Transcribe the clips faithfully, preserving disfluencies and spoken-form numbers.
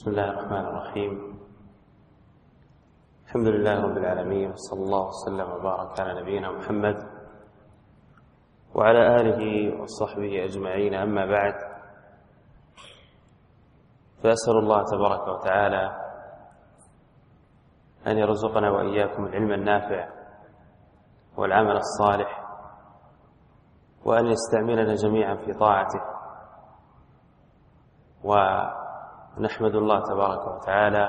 بسم الله الرحمن الرحيم. الحمد لله رب العالمين، وصلى الله وسلم وبارك على نبينا محمد وعلى آله وصحبه أجمعين. أما بعد، فأسأل الله تبارك وتعالى أن يرزقنا وإياكم العلم النافع والعمل الصالح، وأن يستعملنا جميعا في طاعته. ونحمد الله تبارك وتعالى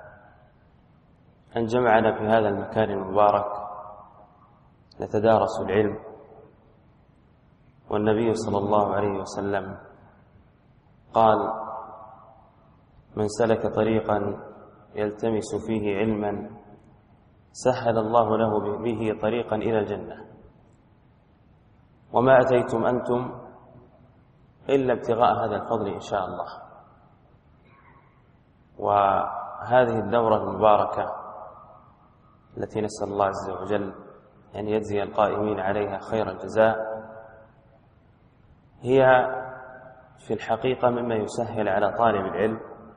أن جمعنا في هذا المكان المبارك نتدارس العلم. والنبي صلى الله عليه وسلم قال: من سلك طريقا يلتمس فيه علما سهل الله له به طريقا إلى الجنة، وما أتيتم أنتم إلا ابتغاء هذا الفضل إن شاء الله. وهذه الدورة المباركة التي نسأل الله عز وجل أن يجزي القائمين عليها خير الجزاء هي في الحقيقة مما يسهل على طالب العلم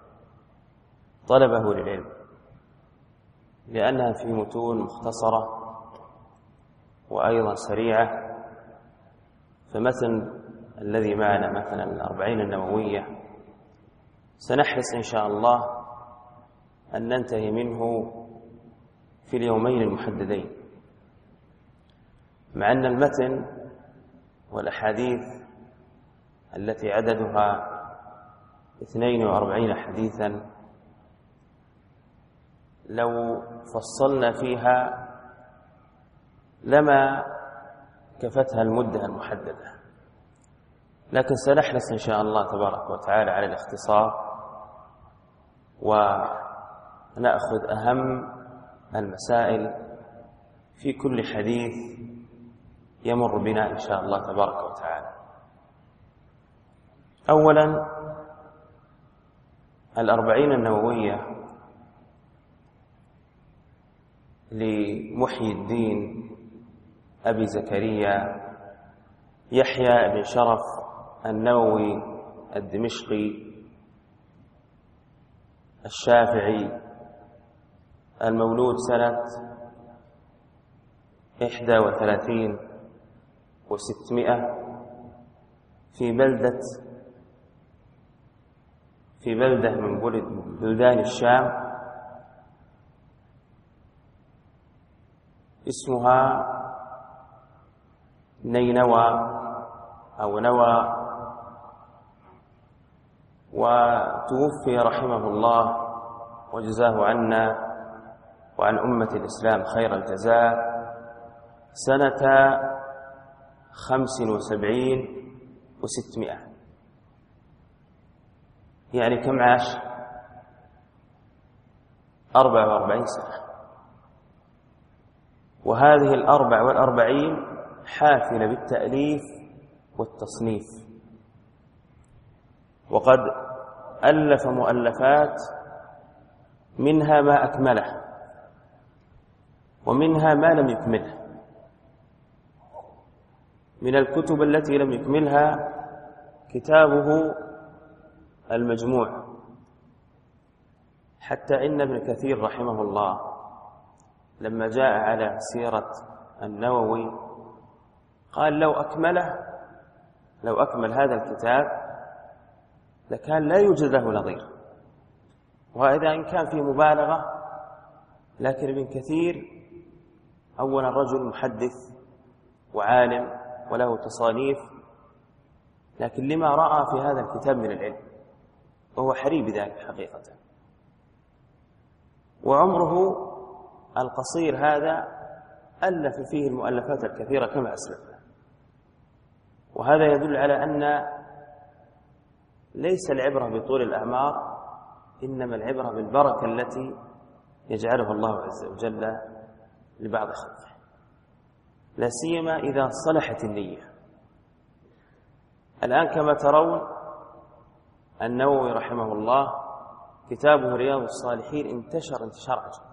طلبه للعلم، لأنها في متون مختصرة وأيضا سريعة. فمثل الذي معنا مثلا الأربعين النووية سنحرص إن شاء الله أن ننتهي منه في اليومين المحددين، مع أن المتن والأحاديث التي عددها اثنين وأربعين حديثا لو فصلنا فيها لما كفتها المدة المحددة، لكن سنحرص إن شاء الله تبارك وتعالى على الاختصار ونأخذ أهم المسائل في كل حديث يمر بنا إن شاء الله تبارك وتعالى. أولا، الأربعين النووية لمحيي الدين أبي زكريا يحيى بن شرف النووي الدمشقي الشافعي، المولود سنة إحدى وثلاثين وستمائة في بلدة في بلدة من بلدان الشام اسمها نينوى أو نوى. وتوفي رحمه الله وجزاه عنا وعن أمة الإسلام خير الجزاء سنة خمس وسبعين وستمائة، يعني كم عاش؟ أربع وأربعين سنة. وهذه الأربع والأربعين حافلة بالتأليف والتصنيف، وقد ألف مؤلفات منها ما أكمله ومنها ما لم يكمله. من الكتب التي لم يكملها كتابه المجموع، حتى إن ابن كثير رحمه الله لما جاء على سيرة النووي قال لو أكمله لو أكمل هذا الكتاب لكان لا يوجد له نظير. وإذا إن كان فيه مبالغة، لكن ابن كثير أولا رجل محدث وعالم وله تصانيف، لكن لما رأى في هذا الكتاب من العلم، وهو حري بذلك حقيقة. وعمره القصير هذا ألف فيه المؤلفات الكثيرة كما أسلفنا. وهذا يدل على أن ليس العبرة بطول الأعمار، إنما العبرة بالبركة التي يجعلها الله عز وجل لبعض خلقه، لا سيما إذا صلحت النية. الآن كما ترون النووي رحمه الله كتابه رياض الصالحين انتشر انتشار عجيب،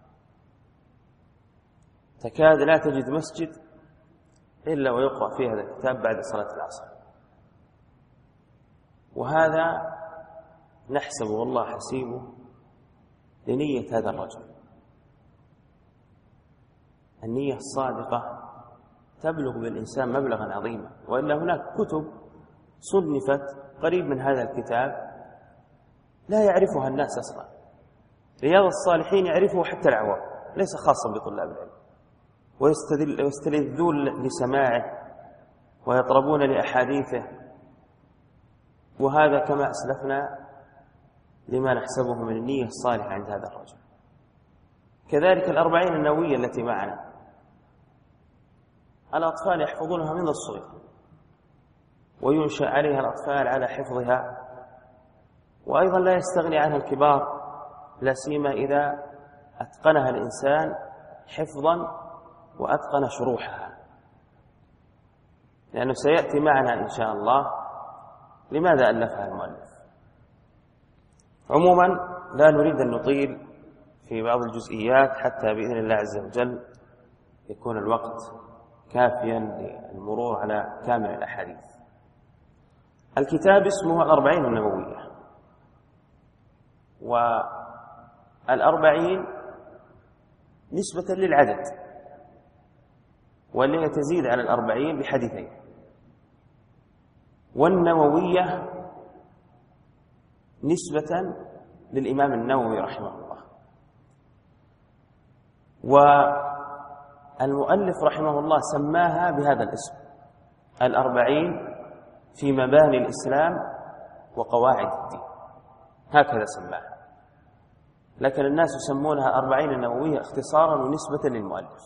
تكاد لا تجد مسجد إلا ويقرأ فيه هذا الكتاب بعد صلاة العصر. وهذا نحسب والله حسيبه لنية هذا الرجل. النية الصادقة تبلغ بالإنسان مبلغا عظيما، وإلا هناك كتب صنفت قريب من هذا الكتاب لا يعرفها الناس أصلا. رياض الصالحين يعرفه حتى العوام، ليس خاصا بطلاب العلم، ويستلذون لسماعه ويطربون لأحاديثه، وهذا كما أسلفنا لما نحسبه من النية الصالحة عند هذا الرجل. كذلك الأربعين النووية التي معنا، الأطفال يحفظونها من الصغر، وينشأ عليها الأطفال على حفظها، وأيضا لا يستغني عنها الكبار، لا سيما إذا أتقنها الإنسان حفظا وأتقن شروحها، لأنه سيأتي معنا إن شاء الله لماذا ألفها المؤلف. عموما لا نريد أن نطيل في بعض الجزئيات حتى بإذن الله عز وجل يكون الوقت كافيا للمرور على كامل الأحاديث. الكتاب اسمه الأربعين النووية، والأربعين نسبة للعدد، واللي تزيد على الأربعين بحديثين، والنووية نسبة للإمام النووي رحمه الله. والمؤلف رحمه الله سماها بهذا الاسم، الأربعين في مباني الإسلام وقواعد الدين، هكذا سماها، لكن الناس يسمونها أربعين النووية اختصارا ونسبة للمؤلف.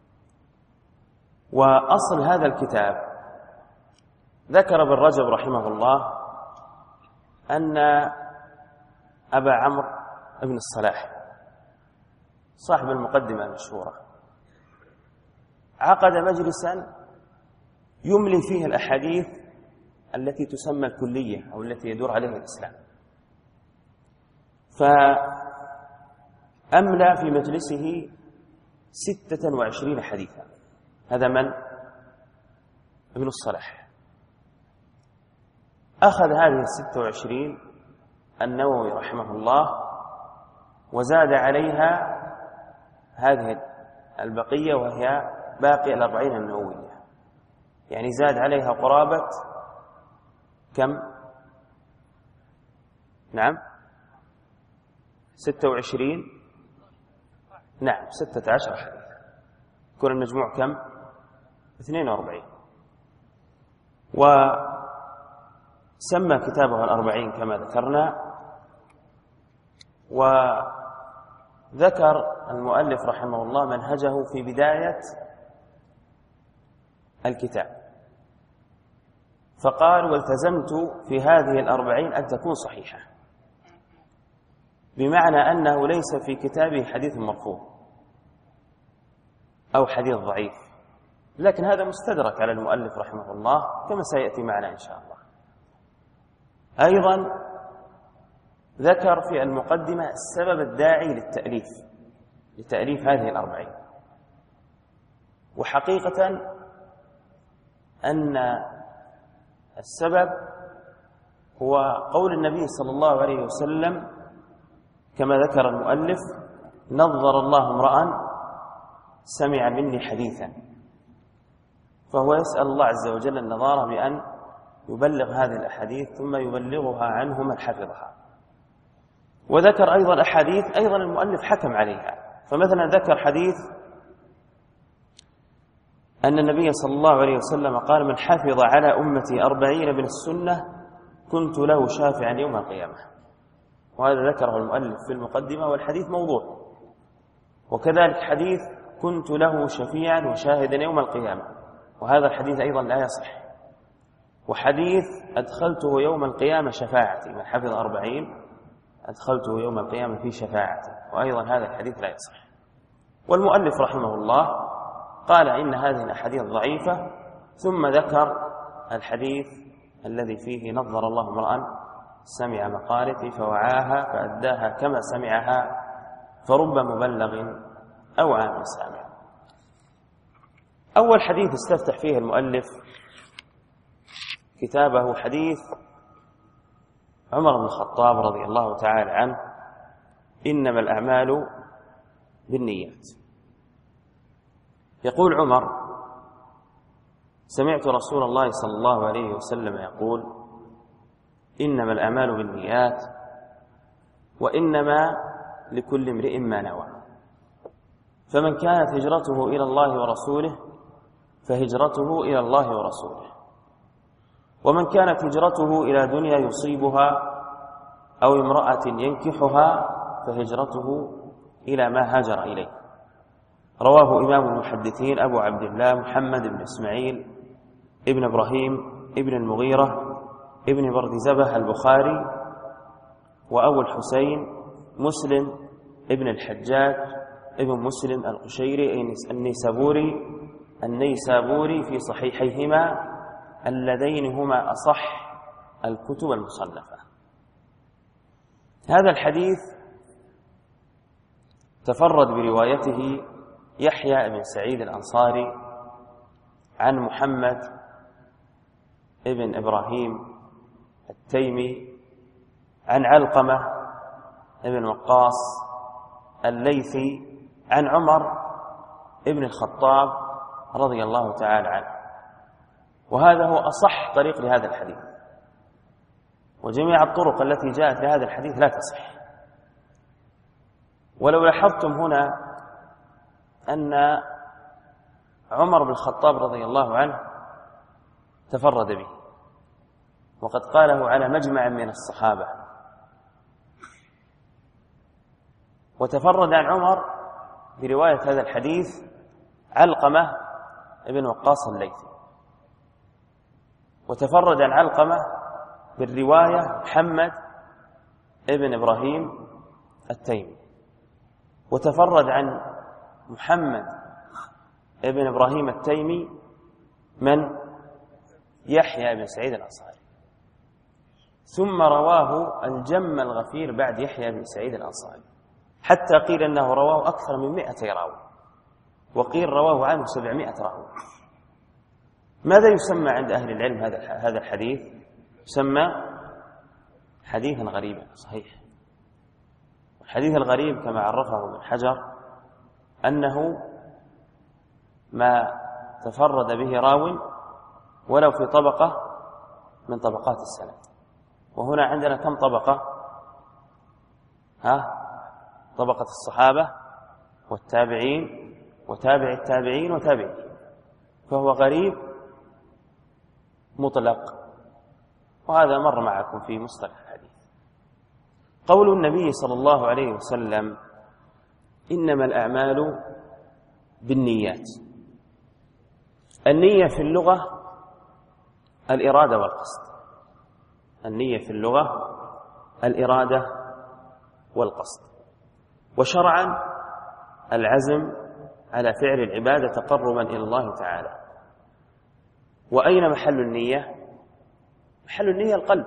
وأصل هذا الكتاب ذكر ابن رجب رحمه الله أن أبا عمرو بن الصلاح صاحب المقدمة المشهورة عقد مجلسا يملي فيه الأحاديث التي تسمى الكلية أو التي يدور عليها الإسلام، فأملى في مجلسه ستة وعشرين حديثا. هذا من؟ ابن الصلاح. أخذ هذه الستة وعشرين النووي رحمه الله وزاد عليها هذه البقية، وهي باقي الأربعين النووية، يعني زاد عليها قرابة كم؟ نعم ستة وعشرين، نعم ستة عشر حديث، يكون المجموع كم؟ اثنين وأربعين. وسمى كتابه الأربعين كما ذكرنا. وذكر المؤلف رحمه الله منهجه في بداية الكتاب، فقال: والتزمت في هذه الأربعين أن تكون صحيحة، بمعنى أنه ليس في كتابه حديث مرفوع أو حديث ضعيف، لكن هذا مستدرك على المؤلف رحمه الله كما سيأتي معنا إن شاء الله. أيضا ذكر في المقدمة السبب الداعي للتأليف لتأليف هذه الأربعين، وحقيقة أن السبب هو قول النبي صلى الله عليه وسلم كما ذكر المؤلف: نظر الله امرأ سمع مني حديثا. فهو يسأل الله عز وجل النظارة بأن يبلغ هذه الأحاديث ثم يبلغها عنه من حفظها. وذكر أيضا أحاديث أيضا المؤلف حكم عليها، فمثلا ذكر حديث أن النبي صلى الله عليه وسلم قال: من حفظ على أمتي أربعين من السنة كنت له شافعا يوم القيامة. وهذا ذكره المؤلف في المقدمة، والحديث موضوع. وكذلك حديث كنت له شفيعا وشاهدا يوم القيامة، وهذا الحديث أيضا لا يصح. وحديث أدخلته يوم القيامة شفاعتي، من حفظ أربعين أدخلته يوم القيامة في شفاعتي، وأيضا هذا الحديث لا يصح. والمؤلف رحمه الله قال إن هذه الأحاديث ضعيفة، ثم ذكر الحديث الذي فيه: نظر الله امرأ سمع مقالتي فوعاها فأداها كما سمعها فرب مبلغ أو عام سامع. أول حديث استفتح فيه المؤلف كتابه حديث عمر بن الخطاب رضي الله تعالى عنه: إنما الأعمال بالنيات. يقول عمر: سمعت رسول الله صلى الله عليه وسلم يقول: إنما الأعمال بالنيات وإنما لكل امرئ ما نوى، فمن كانت هجرته إلى الله ورسوله فهجرته إلى الله ورسوله، ومن كانت هجرته إلى دنيا يصيبها أو امرأة ينكحها فهجرته إلى ما هاجر إليه. رواه إمام المحدثين أبو عبد الله محمد بن إسماعيل ابن إبراهيم ابن المغيرة ابن بردزبة البخاري، وأبو الحسين مسلم ابن الحجاج ابن مسلم القشيري النيسابوري النيسابوري في صحيحيهما اللذين هما أصح الكتب المصنفة. هذا الحديث تفرد بروايته يحيى بن سعيد الأنصاري عن محمد ابن إبراهيم التيمي عن علقمة ابن وقاص الليثي عن عمر ابن الخطاب رضي الله تعالى عنه، وهذا هو أصح طريق لهذا الحديث، وجميع الطرق التي جاءت لهذا الحديث لا تصح. ولو لاحظتم هنا أن عمر بن الخطاب رضي الله عنه تفرد به، وقد قاله على مجمع من الصحابة، وتفرد عن عمر برواية هذا الحديث علقمة ابن وقاص الليثي، وتفرد عن علقمة بالرواية محمد ابن إبراهيم التيمي، وتفرد عن محمد ابن إبراهيم التيمي من يحيى بن سعيد الأنصاري، ثم رواه الجم الغفير بعد يحيى بن سعيد الأنصاري، حتى قيل أنه رواه أكثر من مئة راوي، وقيل رواه عنه سبعمائة راوي. ماذا يسمى عند أهل العلم هذا هذا الحديث؟ يسمى حديثا غريبا صحيح. الحديث الغريب كما عرفه ابن حجر أنه ما تفرد به راو ولو في طبقة من طبقات السند، وهنا عندنا كم طبقة؟ ها طبقة الصحابة والتابعين وتابع التابعين وتابعين، فهو غريب مطلق، وهذا مر معكم في مصطلح الحديث. قول النبي صلى الله عليه وسلم: إنما الأعمال بالنيات. النية في اللغة الإرادة والقصد. النية في اللغة الإرادة والقصد، وشرعا العزم على فعل العبادة تقربا إلى الله تعالى. وأين محل النية؟ محل النية القلب،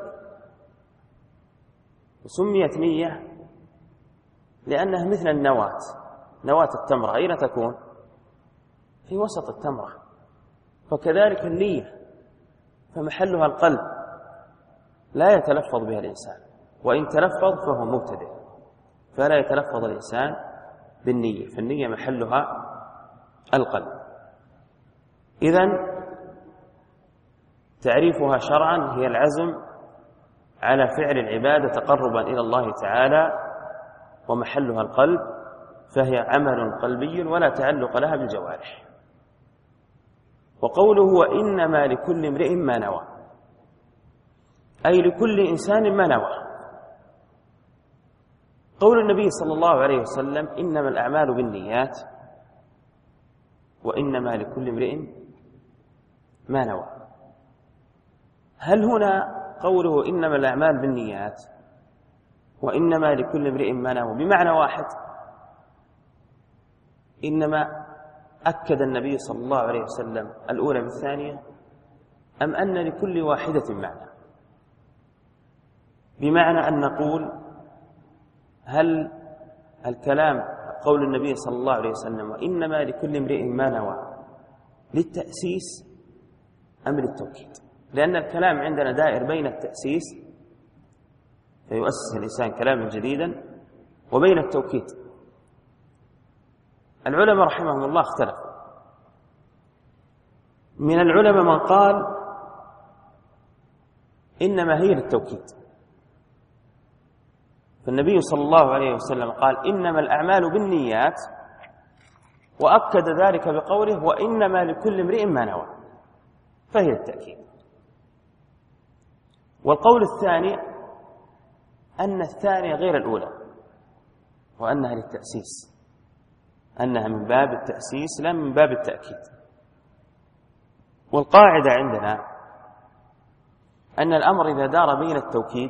وسميت نية لأنها مثل النواة. نواة التمرة أين تكون؟ في وسط التمرة، فكذلك النية فمحلها القلب، لا يتلفظ بها الإنسان، وإن تلفظ فهو مبتدئ، فلا يتلفظ الإنسان بالنية، فالنية محلها القلب. إذن تعريفها شرعا هي العزم على فعل العبادة تقربا إلى الله تعالى، ومحلها القلب، فهي عمل قلبي ولا تعلق لها بالجوارح. وقوله وإنما لكل امرئ ما نوى، أي لكل إنسان ما نوى. قول النبي صلى الله عليه وسلم: إنما الأعمال بالنيات وإنما لكل امرئ ما نوى، هل هنا قوله إنما الأعمال بالنيات وإنما لكل امرئ ما نوى بمعنى واحد؟ إنما أكد النبي صلى الله عليه وسلم الأولى بالثانية، أم أن لكل واحدة معنى؟ بمعنى أن نقول هل الكلام قول النبي صلى الله عليه وسلم وإنما لكل امرئ ما نوى للتأسيس أم للتوكيد؟ لأن الكلام عندنا دائر بين التأسيس فيؤسس الإنسان كلاما جديدا، وبين التوكيد. العلماء رحمهم الله اختلفوا. من العلماء من قال إنما هي للتوكيد، فالنبي صلى الله عليه وسلم قال إنما الأعمال بالنيات، وأكد ذلك بقوله وإنما لكل امرئ ما نوى، فهي التأكيد. والقول الثاني أن الثانية غير الأولى، وأنها للتأسيس، أنها من باب التأسيس لا من باب التأكيد. والقاعدة عندنا أن الأمر إذا دار بين التوكيد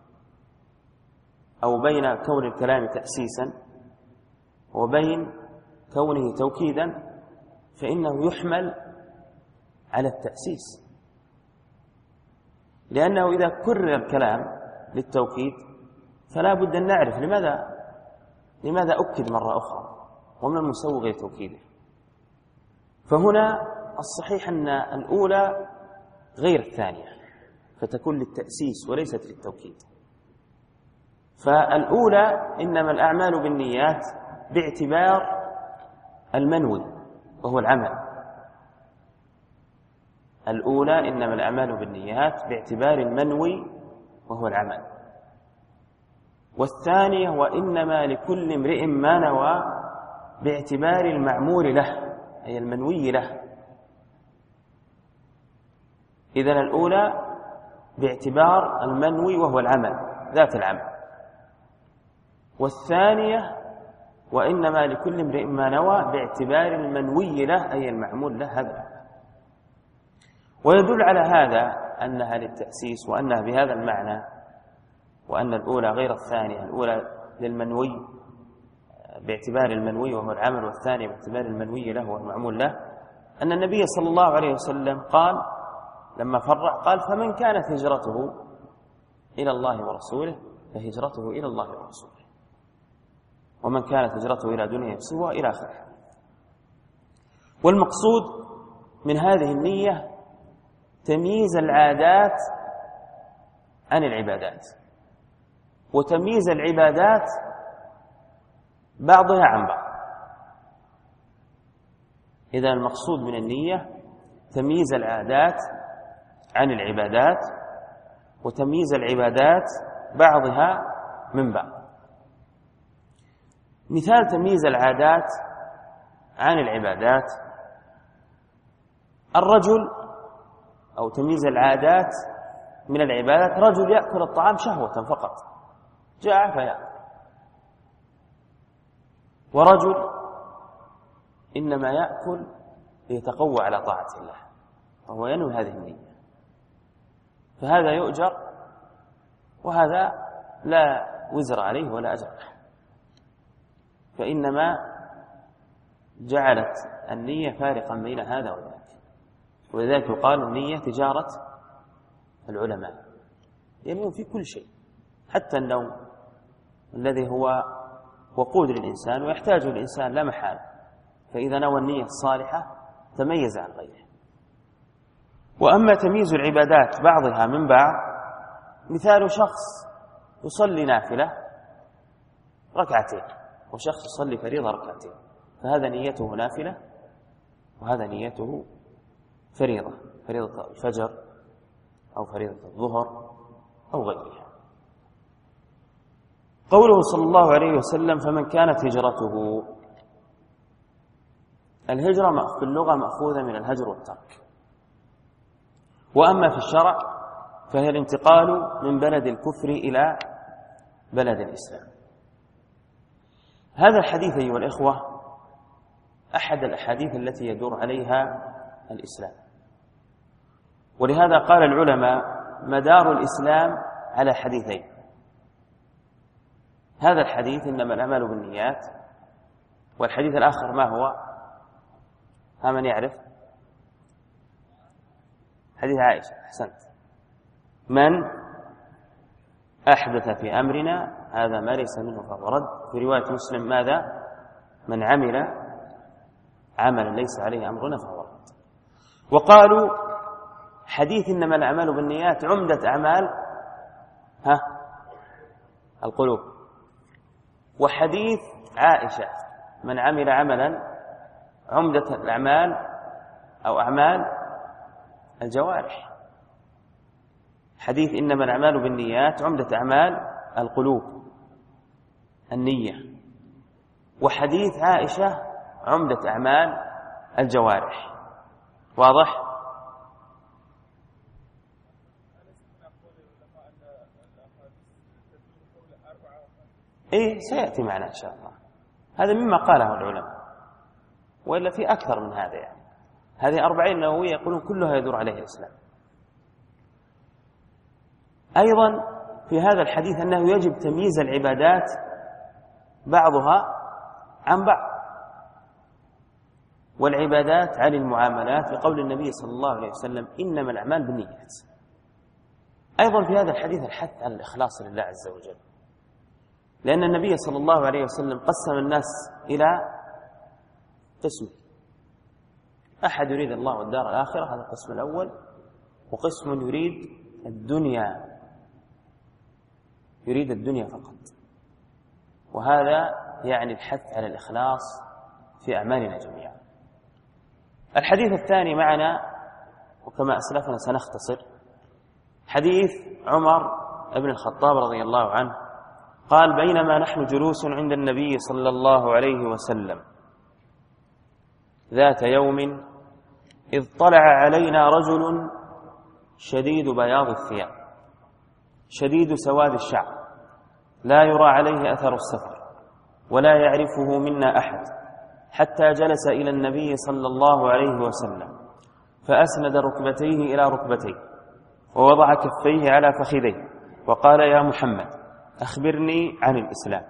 أو بين كون الكلام تأسيسا وبين كونه توكيدا فإنه يحمل على التأسيس، لأنه إذا كرر الكلام للتوكيد فلا بد أن نعرف لماذا لماذا أكد مرة أخرى وما المسوغ لتوكيده. فهنا الصحيح أن الأولى غير الثانية، فتكون للتأسيس وليست للتوكيد. فالأولى إنما الأعمال بالنيات باعتبار المنوي وهو العمل. الأولى إنما الأعمال بالنيات باعتبار المنوي وهو العمل. والثانية وإنما لكل امرئ ما نوى باعتبار المعمول له، أي المنوي له. إذن الأولى باعتبار المنوي وهو العمل، ذات العمل. والثانية وإنما لكل امرئ ما نوى باعتبار المنوي له، أي المعمول له هذا. ويدل على هذا أنها للتأسيس وأنها بهذا المعنى، وأن الأولى غير الثانية، الأولى للمنوي باعتبار المنوي وهو العمل، والثانية باعتبار المنوي له والمعمول له. أن النبي صلى الله عليه وسلم قال لما فرع قال فمن كانت هجرته إلى الله ورسوله فهجرته إلى الله ورسوله، ومن كانت هجرته إلى دنيا يصيبها إلى آخره. والمقصود من هذه النية تمييز العادات عن العبادات، وتمييز العبادات بعضها عن بعض. إذا المقصود من النية تمييز العادات عن العبادات، وتمييز العبادات بعضها من بعض. مثال تمييز العادات عن العبادات: الرجل أو تمييز العادات من العبادات، رجل يأكل الطعام شهوة فقط، جاع فيأكل، ورجل إنما يأكل ليتقوى على طاعة الله وهو ينوي هذه النية، فهذا يؤجر وهذا لا وزر عليه ولا أجر، فإنما جعلت النية فارقا بين هذا وذاك. ولذلك يقال النية تجارة العلماء، ينوي في كل شيء، حتى النوم الذي هو وقود للإنسان ويحتاجه الإنسان لا محال، فإذا نوى النية الصالحة تميز عن غيره. وأما تمييز العبادات بعضها من بعض، مثال شخص يصلي نافلة ركعتين وشخص يصلي فريضة ركعتين، فهذا نيته نافلة وهذا نيته فريضة، فريضة الفجر أو فريضة الظهر أو غيرها. قوله صلى الله عليه وسلم فمن كانت هجرته، الهجرة في اللغة مأخوذة من الهجر والترك، وأما في الشرع فهي الانتقال من بلد الكفر إلى بلد الإسلام. هذا الحديث أيها الإخوة أحد الأحاديث التي يدور عليها الإسلام، ولهذا قال العلماء مدار الإسلام على حديثين: هذا الحديث إنما الأعمال بالنيات، والحديث الآخر ما هو؟ ها من يعرف؟ حديث عائشة. أحسنت. من أحدث في أمرنا هذا ما ليس منه فهو رد. في رواية مسلم ماذا؟ من عمل عملا ليس عليه أمرنا فهو رد. وقالوا حديث إنما الأعمال بالنيات عمدة أعمال ها القلوب. وحديث عائشة من عمل عملا عمدة الأعمال أو أعمال الجوارح، حديث إنما الأعمال بالنيات عمدة أعمال القلوب النية، وحديث عائشة عمدة أعمال الجوارح. واضح؟ إيه سيأتي معنا إن شاء الله، هذا مما قاله العلماء، وإلا في أكثر من هذا. يعني هذه أربعين نووية يقولون كلها يدور عليه الإسلام. أيضا في هذا الحديث أنه يجب تمييز العبادات بعضها عن بعض، والعبادات عن المعاملات، لقول النبي صلى الله عليه وسلم إنما الأعمال بالنيات. أيضا في هذا الحديث الحث على الإخلاص لله عز وجل، لأن النبي صلى الله عليه وسلم قسم الناس إلى قسم: أحد يريد الله والدار الآخرة، هذا القسم الأول، وقسم يريد الدنيا، يريد الدنيا فقط، وهذا يعني الحث على الإخلاص في أعمالنا جميعا. الحديث الثاني معنا، وكما أسلفنا سنختصر، حديث عمر بن الخطاب رضي الله عنه قال: بينما نحن جلوس عند النبي صلى الله عليه وسلم ذات يوم إذ طلع علينا رجل شديد بياض الثياب شديد سواد الشعر، لا يرى عليه أثر السفر ولا يعرفه منا أحد، حتى جلس إلى النبي صلى الله عليه وسلم فأسند ركبتيه إلى ركبتيه ووضع كفيه على فخذيه وقال: يا محمد أخبرني عن الإسلام.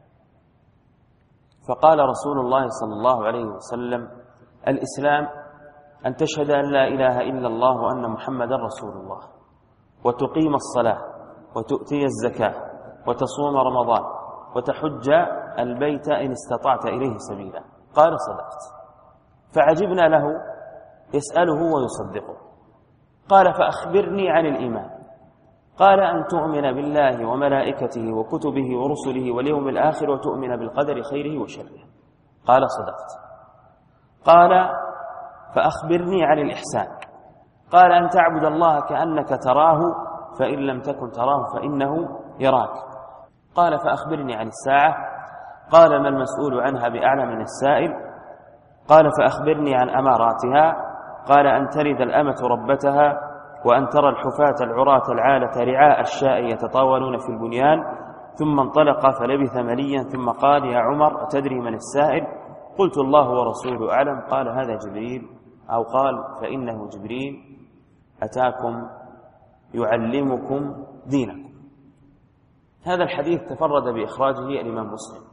فقال رسول الله صلى الله عليه وسلم: الإسلام أن تشهد أن لا إله إلا الله وأن محمدا رسول الله، وتقيم الصلاة، وتؤتي الزكاة، وتصوم رمضان، وتحج البيت إن استطعت إليه سبيلا. قال: صدقت. فعجبنا له يسأله ويصدقه. قال: فأخبرني عن الإيمان. قال: أن تؤمن بالله وملائكته وكتبه ورسله واليوم الآخر وتؤمن بالقدر خيره وشره. قال: صدقت. قال: فأخبرني عن الإحسان. قال: أن تعبد الله كأنك تراه فإن لم تكن تراه فإنه يراك. قال: فأخبرني عن الساعة. قال: ما المسؤول عنها بأعلم من السائل. قال: فأخبرني عن أماراتها. قال: أن تلد الأمة ربتها، وأن ترى الحفاة العراة العالة رعاء الشاء يتطاولون في البنيان. ثم انطلق فلبث مليا، ثم قال: يا عمر أتدري من السائل؟ قلت: الله ورسوله أعلم. قال: هذا جبريل، أو قال: فإنه جبريل أتاكم يعلمكم دينكم. هذا الحديث تفرد بإخراجه الإمام مسلم،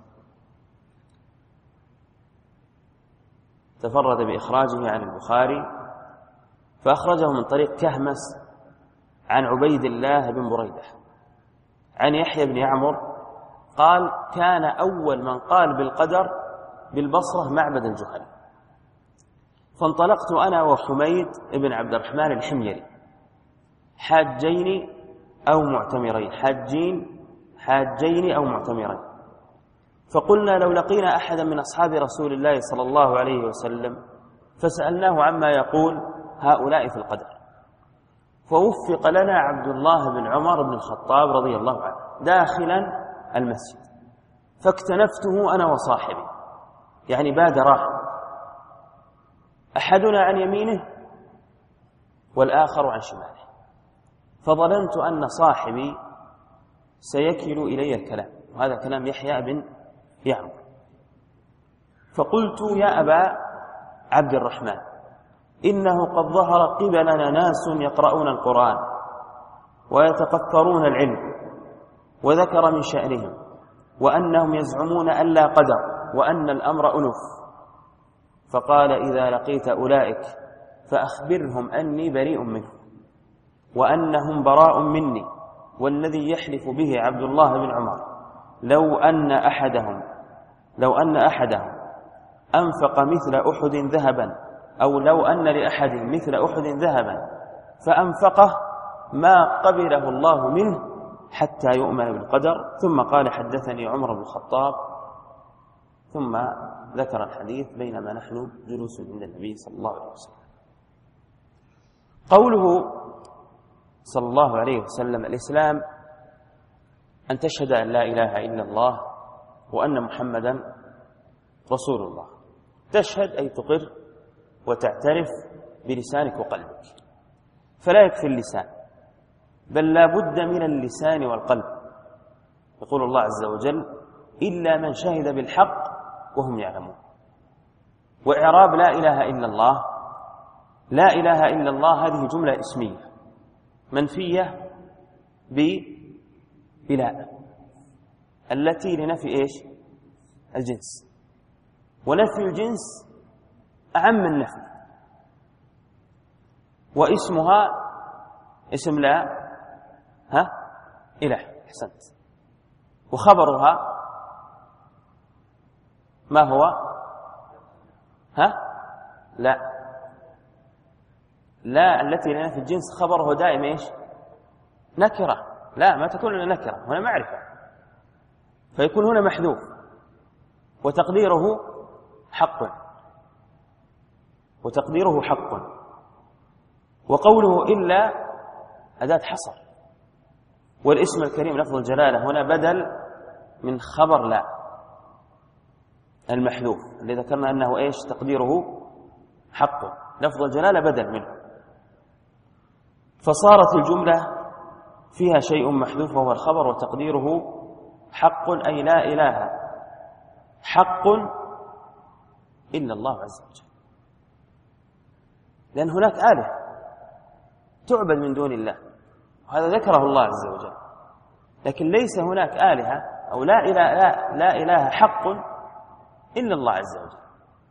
تفرد بإخراجه عن البخاري، فأخرجه من طريق كهمس عن عبيد الله بن بريدة عن يحيى بن يعمر قال: كان أول من قال بالقدر بالبصرة معبد الجهني، فانطلقت أنا وحميد بن عبد الرحمن الحميري حاجين أو معتمرين حاجين حاجين أو معتمرين، فقلنا: لو لقينا أحدا من أصحاب رسول الله صلى الله عليه وسلم فسألناه عما يقول هؤلاء في القدر. فوفق لنا عبد الله بن عمر بن الخطاب رضي الله عنه داخلا المسجد، فاكتنفته أنا وصاحبي، يعني باد راحة، أحدنا عن يمينه والآخر عن شماله، فظننت أن صاحبي سيكل إلي الكلام، وهذا كلام يحيى بن يعمر. فقلت: يا أبا عبد الرحمن، إنه قد ظهر قبلنا ناس يقرؤون القرآن ويتقفرون العلم، وذكر من شأنهم وأنهم يزعمون أن لا قدر وأن الأمر أنف. فقال: إذا لقيت أولئك فأخبرهم أني بريء منهم وأنهم براء مني، والذي يحلف به عبد الله بن عمر لو أن أحدهم لو أن أحدهم أنفق مثل أحد ذهبا، أو لو أن لأحد مثل أحد ذهبا فأنفقه ما قبله الله منه حتى يؤمن بالقدر. ثم قال حدثني عمر بن الخطاب، ثم ذكر الحديث بينما نحن جلوس عند النبي صلى الله عليه وسلم. قوله صلى الله عليه وسلم: الإسلام أن تشهد أن لا إله إلا الله وأن محمدا رسول الله. تشهد أي تقر وتعترف بلسانك وقلبك، فلا يكفي اللسان، بل لا بد من اللسان والقلب. يقول الله عز وجل: إلا من شهد بالحق وهم يعلمون. وإعراب لا إله إلا الله، لا إله إلا الله هذه جملة اسمية منفية بلا التي لنفي إيش؟ الجنس، ونفي الجنس أعم من نفي. واسمها اسم لا ها إله، أحسنت. وخبرها ما هو؟ ها لا لا التي لنفي الجنس خبره دائما إيش؟ نكرة. لا، ما تكون إلا نكرة، هنا معرفة، فيكون هنا محذوف وتقديره حق، وتقديره حق. وقوله إلا أداة حصر، والاسم الكريم لفظ الجلالة هنا بدل من خبر لا المحذوف اللي ذكرنا أنه إيش؟ تقديره حق. لفظ الجلالة بدل منه، فصارت الجملة فيها شيء محذوف وهو الخبر، وتقديره حق أي لا إله حق إلا الله عز وجل. لأن هناك آلهة تعبد من دون الله، وهذا ذكره الله عز وجل، لكن ليس هناك آلهة أو لا إله, لا, لا إله حق إلا الله عز وجل.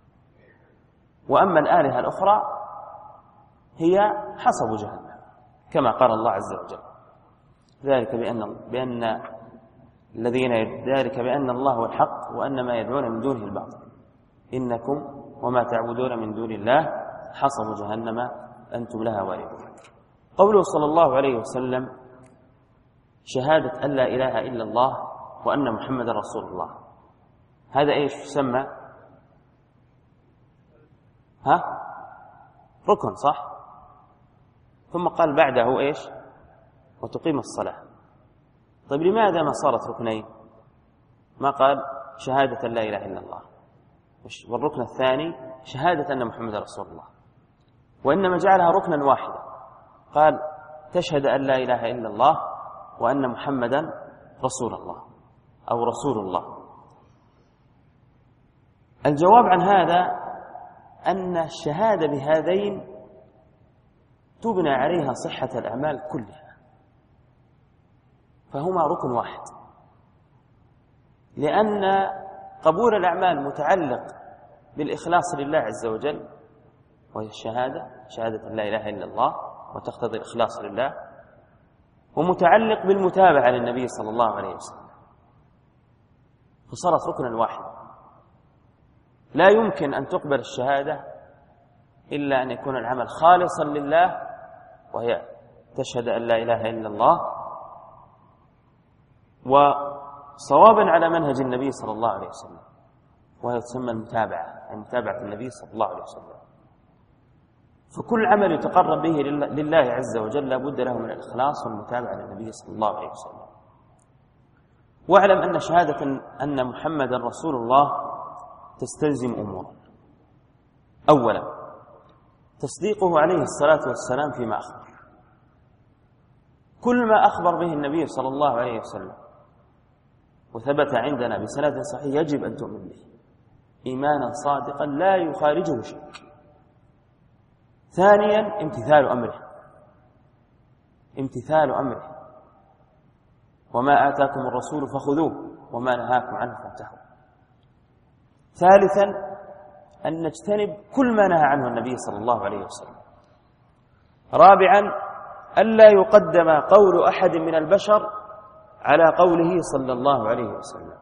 وأما الآلهة الأخرى هي حصب جهنم كما قال الله عز وجل: ذلك بأن, بأن الذين ذلك بأن الله هو الحق وأن ما يدعون من دونه الباطل إنكم وما تعبدون من دون الله حصب جهنم أنتم لها واردون. قوله صلى الله عليه وسلم: شهادة أن لا إله إلا الله وأن محمد رسول الله، هذا إيش يسمى؟ ها ركن، صح؟ ثم قال بعده إيش؟ وتقيم الصلاة. طيب لماذا ما صارت ركنين؟ ما قال شهادة لا إله إلا الله، والركن الثاني شهادة أن محمد رسول الله، وإنما جعلها ركنا واحدا، قال تشهد أن لا إله إلا الله وأن محمدا رسول الله أو رسول الله. الجواب عن هذا أن الشهادة بهذين تبنى عليها صحة الأعمال كلها، فهما ركن واحد، لأن قبول الأعمال متعلق بالإخلاص لله عز وجل، وهي الشهادة شهادة لا إله إلا الله وتقتضي الإخلاص لله، ومتعلق بالمتابعة للنبي صلى الله عليه وسلم، فصارت ركنا واحدا. لا يمكن أن تقبل الشهادة إلا أن يكون العمل خالصا لله، وهي تشهد أن لا إله إلا الله، وصوابا على منهج النبي صلى الله عليه وسلم، وهي تسمى المتابعة، يعني متابعة النبي صلى الله عليه وسلم. فكل عمل يتقرب به لله عز وجل لا بد له من الإخلاص والمتابعة للنبي صلى الله عليه وسلم. واعلم أن شهادة أن محمدا رسول الله تستلزم أمور. أولا تصديقه عليه الصلاة والسلام فيما أخبر، كل ما أخبر به النبي صلى الله عليه وسلم وثبت عندنا بسند صحيح يجب أن تؤمن به إيمانا صادقا لا يخارجه شك. ثانيا امتثال أمره، امتثال أمره، وما آتاكم الرسول فخذوه وما نهاكم عنه فانتهوا. ثالثا أن نجتنب كل ما نهى عنه النبي صلى الله عليه وسلم. رابعا ألا يقدم قول أحد من البشر على قوله صلى الله عليه وسلم.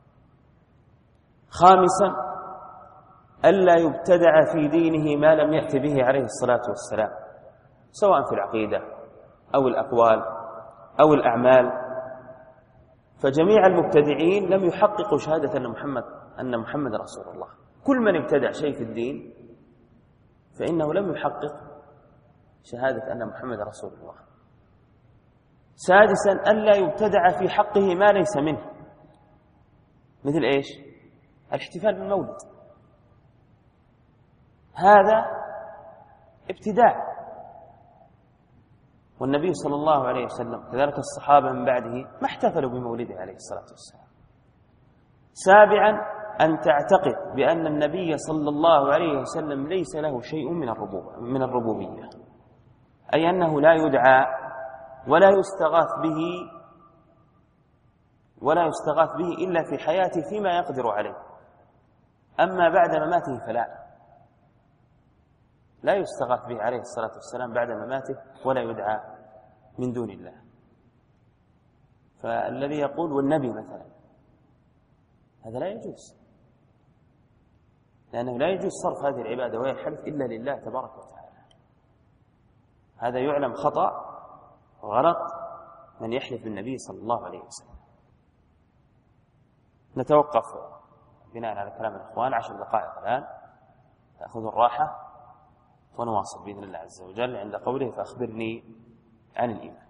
خامسا ألا يبتدع في دينه ما لم يأت به عليه الصلاة والسلام، سواء في العقيدة أو الأقوال أو الأعمال فجميع المبتدعين لم يحققوا شهادة أن محمد أن محمد رسول الله. كل من ابتدع شيء في الدين فإنه لم يحقق شهادة أن محمد رسول الله. سادسا ألا يبتدع في حقه ما ليس منه، مثل إيش؟ الاحتفال بالمولد، هذا ابتداع، والنبي صلى الله عليه وسلم كذلك الصحابة من بعده ما احتفلوا بمولده عليه الصلاة والسلام. سابعا أن تعتقد بأن النبي صلى الله عليه وسلم ليس له شيء من الربوبية من الربوبية، أي أنه لا يدعى ولا يستغاث به ولا يستغاث به إلا في حياته فيما يقدر عليه، أما بعد مماته فلا لا يستغاث به عليه الصلاة والسلام بعد مماته ولا يدعى من دون الله. فالذي يقول والنبي مثلا هذا لا يجوز، لأنه لا يجوز صرف هذه العبادة وهي الحلف إلا لله تبارك وتعالى. هذا يعلم خطأ وغلط من يحلف بالنبي صلى الله عليه وسلم. نتوقف بناء على كلام الإخوان عشر دقائق الآن، تأخذ الراحة ونواصل بإذن الله عز وجل عند قوله فأخبرني عن الإيمان.